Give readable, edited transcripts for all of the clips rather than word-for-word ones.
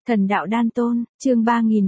Thần đạo đan tôn, chương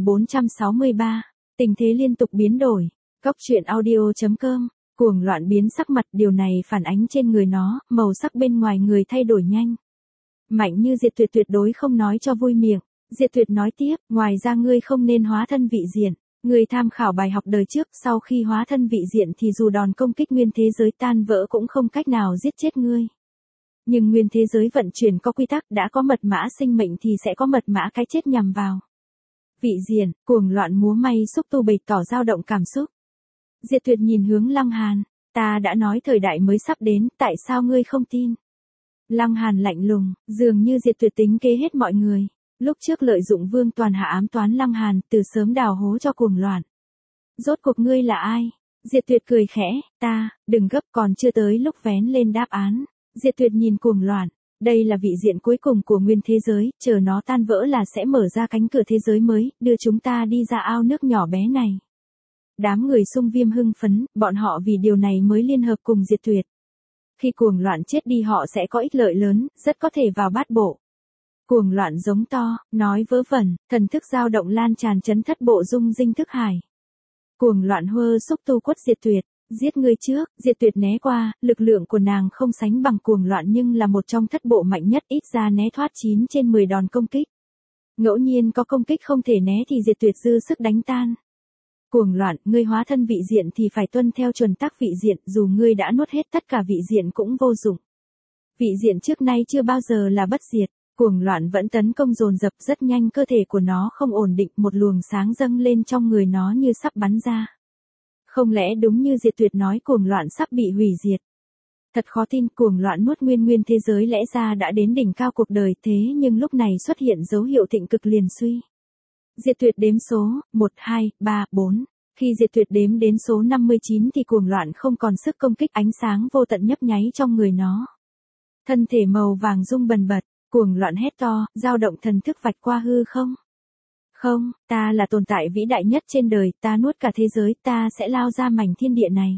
3463, tình thế liên tục biến đổi. Góc truyện audio.com, cuồng loạn biến sắc mặt, điều này phản ánh trên người nó, màu sắc bên ngoài người thay đổi nhanh. Mạnh Như Diệt Tuyệt tuyệt đối không nói cho vui miệng. Diệt Tuyệt nói tiếp, ngoài ra ngươi không nên hóa thân vị diện. Ngươi tham khảo bài học đời trước, sau khi hóa thân vị diện thì dù đòn công kích nguyên thế giới tan vỡ cũng không cách nào giết chết ngươi. Nhưng nguyên thế giới vận chuyển có quy tắc, đã có mật mã sinh mệnh thì sẽ có mật mã cái chết nhằm vào. Vị diện, cuồng loạn múa may xúc tu bày tỏ dao động cảm xúc. Diệt Tuyệt nhìn hướng Lăng Hàn, ta đã nói thời đại mới sắp đến, tại sao ngươi không tin? Lăng Hàn lạnh lùng, dường như Diệt Tuyệt tính kế hết mọi người. Lúc trước lợi dụng Vương Toàn hạ ám toán Lăng Hàn, từ sớm đào hố cho cuồng loạn. Rốt cuộc ngươi là ai? Diệt Tuyệt cười khẽ, ta, đừng gấp, còn chưa tới lúc vén lên đáp án. Diệt Tuyệt nhìn cuồng loạn, đây là vị diện cuối cùng của nguyên thế giới, chờ nó tan vỡ là sẽ mở ra cánh cửa thế giới mới, đưa chúng ta đi ra ao nước nhỏ bé này. Đám người Xung Viêm hưng phấn, bọn họ vì điều này mới liên hợp cùng Diệt Tuyệt. Khi cuồng loạn chết đi họ sẽ có ích lợi lớn, rất có thể vào bát bộ. Cuồng loạn giống to, nói vớ vẩn, thần thức dao động lan tràn chấn thất bộ dung dinh thức hải. Cuồng loạn hơ xúc tu quất Diệt Tuyệt. Giết ngươi trước, Diệt Tuyệt né qua, lực lượng của nàng không sánh bằng cuồng loạn nhưng là một trong thất bộ mạnh nhất, ít ra né thoát 9 trên 10 đòn công kích. Ngẫu nhiên có công kích không thể né thì Diệt Tuyệt dư sức đánh tan. Cuồng loạn, ngươi hóa thân vị diện thì phải tuân theo chuẩn tắc vị diện, dù ngươi đã nuốt hết tất cả vị diện cũng vô dụng. Vị diện trước nay chưa bao giờ là bất diệt, cuồng loạn vẫn tấn công dồn dập, rất nhanh cơ thể của nó không ổn định, một luồng sáng dâng lên trong người nó như sắp bắn ra. Không lẽ đúng như Diệt Tuyệt nói cuồng loạn sắp bị hủy diệt? Thật khó tin, cuồng loạn nuốt nguyên thế giới lẽ ra đã đến đỉnh cao cuộc đời, thế nhưng lúc này xuất hiện dấu hiệu thịnh cực liền suy. Diệt Tuyệt đếm số, 1, 2, 3, 4. Khi Diệt Tuyệt đếm đến số 59 thì cuồng loạn không còn sức công kích, ánh sáng vô tận nhấp nháy trong người nó. Thân thể màu vàng rung bần bật, cuồng loạn hét to, dao động thần thức vạch qua hư không. Không, ta là tồn tại vĩ đại nhất trên đời, ta nuốt cả thế giới, ta sẽ lao ra mảnh thiên địa này.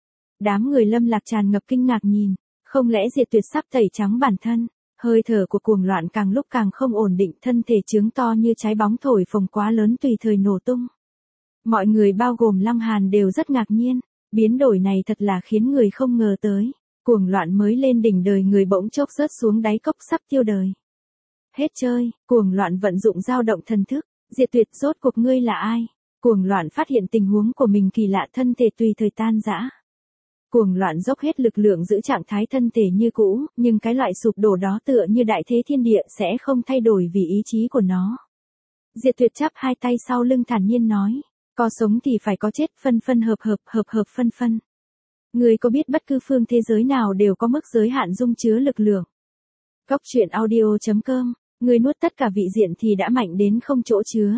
Đám người Lâm Lạc tràn ngập kinh ngạc nhìn, không lẽ Diệt Tuyệt sắp tẩy trắng bản thân? Hơi thở của cuồng loạn càng lúc càng không ổn định, thân thể trướng to như trái bóng thổi phồng quá lớn tùy thời nổ tung. Mọi người bao gồm Lăng Hàn đều rất ngạc nhiên, biến đổi này thật là khiến người không ngờ tới. Cuồng loạn mới lên đỉnh đời người bỗng chốc rớt xuống đáy cốc sắp tiêu đời. Hết chơi, cuồng loạn vận dụng dao động thần thức. Diệt Tuyệt, rốt cuộc ngươi là ai? Cuồng loạn phát hiện tình huống của mình kỳ lạ, thân thể tùy thời tan rã. Cuồng loạn dốc hết lực lượng giữ trạng thái thân thể như cũ, nhưng cái loại sụp đổ đó tựa như đại thế thiên địa sẽ không thay đổi vì ý chí của nó. Diệt Tuyệt chắp hai tay sau lưng thản nhiên nói, có sống thì phải có chết, phân phân hợp hợp phân phân. Ngươi có biết bất cứ phương thế giới nào đều có mức giới hạn dung chứa lực lượng. Góc truyện audio.com. Ngươi nuốt tất cả vị diện thì đã mạnh đến không chỗ chứa.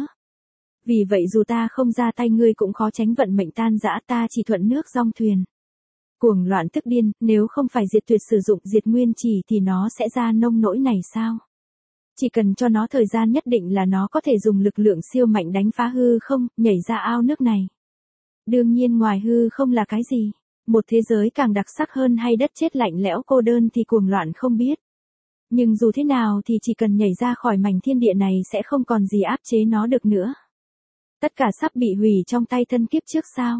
Vì vậy dù ta không ra tay ngươi cũng khó tránh vận mệnh tan rã, ta chỉ thuận nước dong thuyền. Cuồng loạn tức điên, nếu không phải Diệt Tuyệt sử dụng diệt nguyên chỉ thì nó sẽ ra nông nỗi này sao? Chỉ cần cho nó thời gian nhất định là nó có thể dùng lực lượng siêu mạnh đánh phá hư không, nhảy ra ao nước này. Đương nhiên ngoài hư không là cái gì? Một thế giới càng đặc sắc hơn hay đất chết lạnh lẽo cô đơn thì cuồng loạn không biết. Nhưng dù thế nào thì chỉ cần nhảy ra khỏi mảnh thiên địa này sẽ không còn gì áp chế nó được nữa. Tất cả sắp bị hủy trong tay thân kiếp trước sao?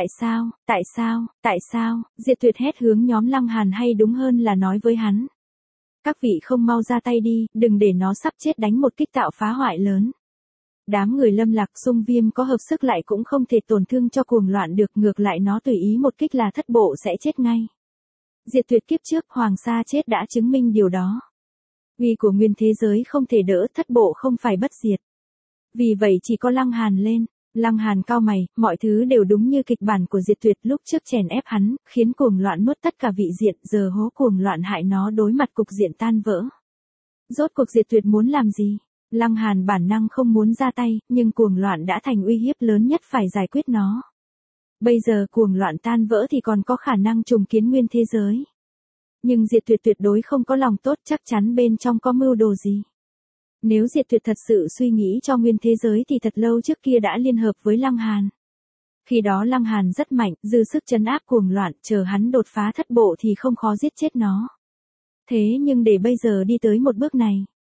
Tại sao? Diệt Tuyệt hét hướng nhóm Lăng Hàn, hay đúng hơn là nói với hắn. Các vị không mau ra tay đi, đừng để nó sắp chết đánh một kích tạo phá hoại lớn. Đám người Lâm Lạc Xung Viêm có hợp sức lại cũng không thể tổn thương cho cuồng loạn được, ngược lại nó tùy ý một kích là thất bộ sẽ chết ngay. Diệt Tuyệt kiếp trước Hoàng Sa chết đã chứng minh điều đó. Uy của nguyên thế giới không thể đỡ, thất bộ không phải bất diệt. Vì vậy chỉ có Lăng Hàn lên. Lăng Hàn cau mày, mọi thứ đều đúng như kịch bản của Diệt Tuyệt lúc trước chèn ép hắn, khiến cuồng loạn nuốt tất cả vị diện, giờ hố cuồng loạn hại nó đối mặt cục diện tan vỡ. Rốt cuộc Diệt Tuyệt muốn làm gì? Lăng Hàn bản năng không muốn ra tay, nhưng cuồng loạn đã thành uy hiếp lớn nhất, phải giải quyết nó. Bây giờ cuồng loạn tan vỡ thì còn có khả năng trùng kiến nguyên thế giới. Nhưng Diệt Tuyệt tuyệt đối không có lòng tốt, chắc chắn bên trong có mưu đồ gì. Nếu Diệt Tuyệt thật sự suy nghĩ cho nguyên thế giới thì thật lâu trước kia đã liên hợp với Lăng Hàn. Khi đó Lăng Hàn rất mạnh, dư sức trấn áp cuồng loạn, chờ hắn đột phá thất bộ thì không khó giết chết nó. Thế nhưng để bây giờ đi tới một bước này,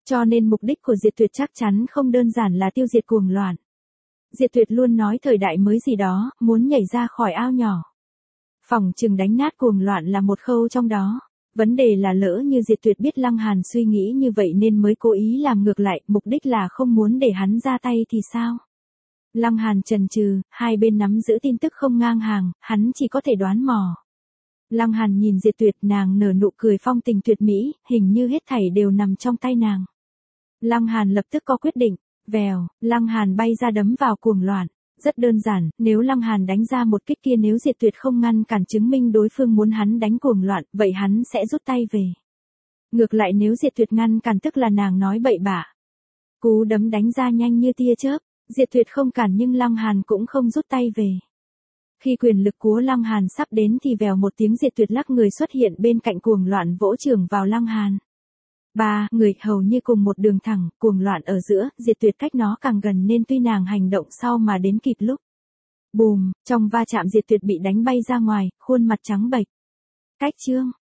Cho nên mục đích của Diệt Tuyệt chắc chắn không đơn giản là tiêu diệt cuồng loạn. Diệt Tuyệt luôn nói thời đại mới gì đó, muốn nhảy ra khỏi ao nhỏ. Phỏng chừng đánh nát cuồng loạn là một khâu trong đó. Vấn đề là lỡ như Diệt Tuyệt biết Lăng Hàn suy nghĩ như vậy nên mới cố ý làm ngược lại, mục đích là không muốn để hắn ra tay thì sao? Lăng Hàn chần chừ, hai bên nắm giữ tin tức không ngang hàng, hắn chỉ có thể đoán mò. Lăng Hàn nhìn Diệt Tuyệt, nàng nở nụ cười phong tình tuyệt mỹ, hình như hết thảy đều nằm trong tay nàng. Lăng Hàn lập tức có quyết định, vèo, Lăng Hàn bay ra đấm vào cuồng loạn. Rất đơn giản, nếu Lăng Hàn đánh ra một kích kia, nếu Diệt Tuyệt không ngăn cản chứng minh đối phương muốn hắn đánh cuồng loạn, vậy hắn sẽ rút tay về. Ngược lại nếu Diệt Tuyệt ngăn cản tức là nàng nói bậy bạ. Cú đấm đánh ra nhanh như tia chớp, Diệt Tuyệt không cản nhưng Lăng Hàn cũng không rút tay về. Khi quyền lực của Lăng Hàn sắp đến thì vèo một tiếng Diệt Tuyệt lắc người xuất hiện bên cạnh cuồng loạn vỗ chưởng vào Lăng Hàn. Ba người hầu như cùng một đường thẳng, cuồng loạn ở giữa, Diệt Tuyệt cách nó càng gần nên tuy nàng hành động sau mà đến kịp lúc. Bùm, trong va chạm Diệt Tuyệt bị đánh bay ra ngoài, khuôn mặt trắng bệch. Cách chương.